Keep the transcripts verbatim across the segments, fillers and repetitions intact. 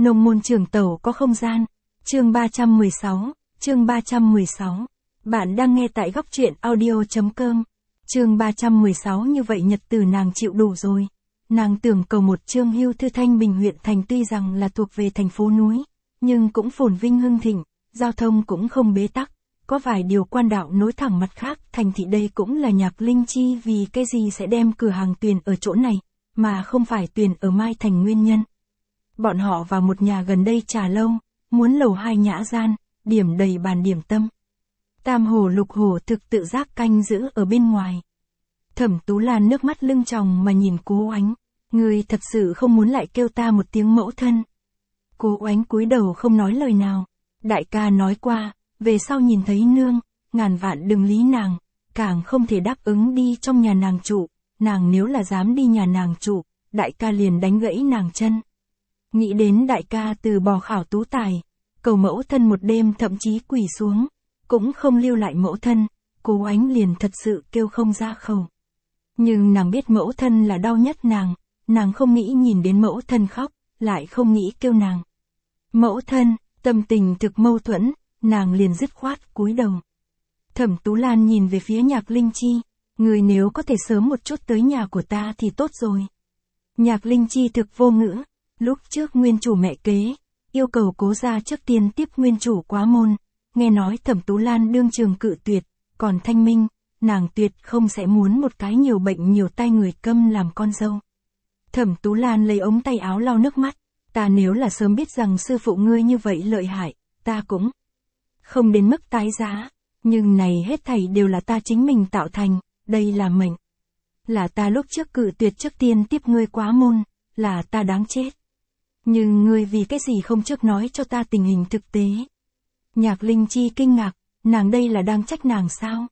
Nông môn trường tẩu có không gian. Chương ba trăm mười sáu, chương ba trăm mười sáu. Bạn đang nghe tại góc truyện audio.com. Chương ba trăm mười sáu như vậy nhật từ nàng chịu đủ rồi. Nàng tưởng cầu một chương hưu thư Thanh Bình huyện thành tuy rằng là thuộc về thành phố núi, nhưng cũng phồn vinh hưng thịnh, giao thông cũng không bế tắc, có vài điều quan đạo nối thẳng mặt khác thành thị đây cũng là Nhạc Linh Chi vì cái gì sẽ đem cửa hàng Tuyền ở chỗ này, mà không phải Tuyền ở Mai Thành nguyên nhân. Bọn họ vào một nhà gần đây trà lâu, muốn lầu hai nhã gian, điểm đầy bàn điểm tâm. Tam hổ lục hổ thực tự giác canh giữ ở bên ngoài. Thẩm Tú Lan nước mắt lưng tròng mà nhìn Cố Oánh, người thật sự không muốn lại kêu ta một tiếng mẫu thân. Cố Oánh cúi đầu không nói lời nào, đại ca nói qua, về sau nhìn thấy nương, ngàn vạn đừng lý nàng, càng không thể đáp ứng đi trong nhà nàng trụ, nàng nếu là dám đi nhà nàng trụ, đại ca liền đánh gãy nàng chân. Nghĩ đến đại ca từ bỏ khảo tú tài, cầu mẫu thân một đêm thậm chí quỳ xuống, cũng không lưu lại mẫu thân, Cố Oánh liền thật sự kêu không ra khẩu. Nhưng nàng biết mẫu thân là đau nhất nàng, nàng không nghĩ nhìn đến mẫu thân khóc, lại không nghĩ kêu nàng. Mẫu thân, tâm tình thực mâu thuẫn, nàng liền dứt khoát cúi đầu. Thẩm Tú Lan nhìn về phía Nhạc Linh Chi, người nếu có thể sớm một chút tới nhà của ta thì tốt rồi. Nhạc Linh Chi thực vô ngữ, lúc trước nguyên chủ mẹ kế, yêu cầu Cố gia trước tiên tiếp nguyên chủ quá môn, nghe nói Thẩm Tú Lan đương trường cự tuyệt, còn Thanh Minh, nàng tuyệt không sẽ muốn một cái nhiều bệnh nhiều tay người câm làm con dâu. Thẩm Tú Lan lấy ống tay áo lau nước mắt, ta nếu là sớm biết rằng sư phụ ngươi như vậy lợi hại, ta cũng không đến mức tái giá, nhưng này hết thảy đều là ta chính mình tạo thành, đây là mệnh. Là ta lúc trước cự tuyệt trước tiên tiếp ngươi quá môn, là ta đáng chết. Nhưng ngươi vì cái gì không trước nói cho ta tình hình thực tế. Nhạc Linh Chi kinh ngạc, nàng đây là đang trách nàng sao?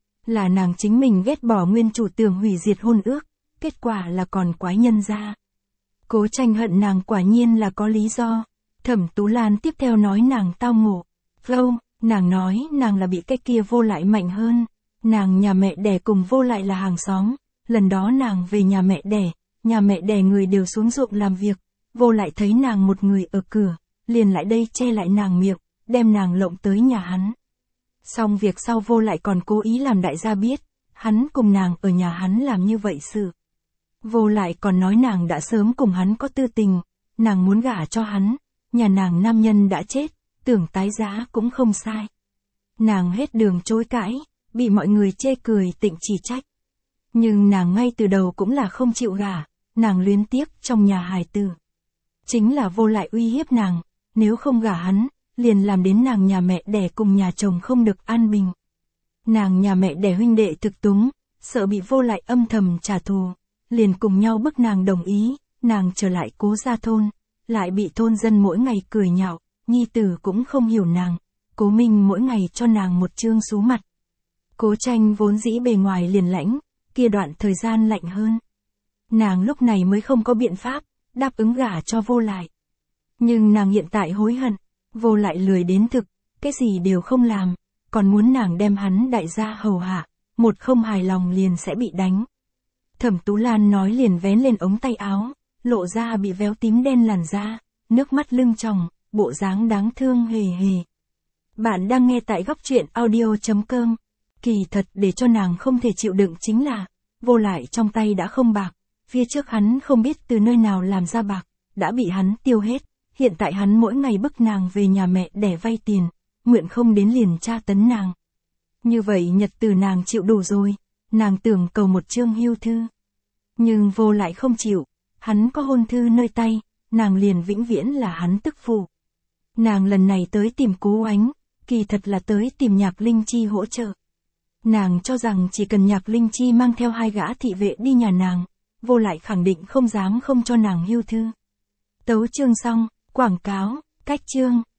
Là nàng chính mình ghét bỏ nguyên chủ tưởng hủy diệt hôn ước, kết quả là còn quái nhân ra. Cố Tranh hận nàng quả nhiên là có lý do. Thẩm Tú Lan tiếp theo nói nàng tao ngộ. Vô, nàng nói nàng là bị cái kia Vô Lại mạnh hơn. Nàng nhà mẹ đẻ cùng Vô Lại là hàng xóm. Lần đó nàng về nhà mẹ đẻ, nhà mẹ đẻ người đều xuống ruộng làm việc. Vô Lại thấy nàng một người ở cửa, liền lại đây che lại nàng miệng, đem nàng lộng tới nhà hắn. Xong việc sau Vô Lại còn cố ý làm đại gia biết, hắn cùng nàng ở nhà hắn làm như vậy sự. Vô Lại còn nói nàng đã sớm cùng hắn có tư tình, nàng muốn gả cho hắn, nhà nàng nam nhân đã chết, tưởng tái giá cũng không sai. Nàng hết đường chối cãi, bị mọi người chê cười tịnh chỉ trách. Nhưng nàng ngay từ đầu cũng là không chịu gả, nàng luyến tiếc trong nhà hài tử. Chính là Vô Lại uy hiếp nàng, nếu không gả hắn, liền làm đến nàng nhà mẹ đẻ cùng nhà chồng không được an bình. Nàng nhà mẹ đẻ huynh đệ thực túng, sợ bị Vô Lại âm thầm trả thù, liền cùng nhau bức nàng đồng ý, nàng trở lại Cố gia thôn, lại bị thôn dân mỗi ngày cười nhạo, nhi tử cũng không hiểu nàng, Cố Minh mỗi ngày cho nàng một trương xú mặt. Cố Tranh vốn dĩ bề ngoài liền lãnh, kia đoạn thời gian lạnh hơn. Nàng lúc này mới không có biện pháp, đáp ứng gả cho Vô Lại. Nhưng nàng hiện tại hối hận, Vô Lại lười đến thực, cái gì đều không làm, còn muốn nàng đem hắn đại gia hầu hạ, một không hài lòng liền sẽ bị đánh. Thẩm Tú Lan nói liền vén lên ống tay áo, lộ ra bị véo tím đen làn da, nước mắt lưng tròng, bộ dáng đáng thương hề hề. Bạn đang nghe tại góc truyện audio.com. Kỳ thật để cho nàng không thể chịu đựng chính là, Vô Lại trong tay đã không bạc, phía trước hắn không biết từ nơi nào làm ra bạc, đã bị hắn tiêu hết, hiện tại hắn mỗi ngày bức nàng về nhà mẹ để vay tiền, nguyện không đến liền tra tấn nàng. Như vậy nhật từ nàng chịu đủ rồi, nàng tưởng cầu một chương hưu thư. Nhưng Vô Lại không chịu, hắn có hôn thư nơi tay, nàng liền vĩnh viễn là hắn tức phụ. Nàng lần này tới tìm Cố Oánh, kỳ thật là tới tìm Nhạc Linh Chi hỗ trợ. Nàng cho rằng chỉ cần Nhạc Linh Chi mang theo hai gã thị vệ đi nhà nàng, Vô Lại khẳng định không dám không cho nàng hưu thư. Tấu chương xong, quảng cáo, cách chương.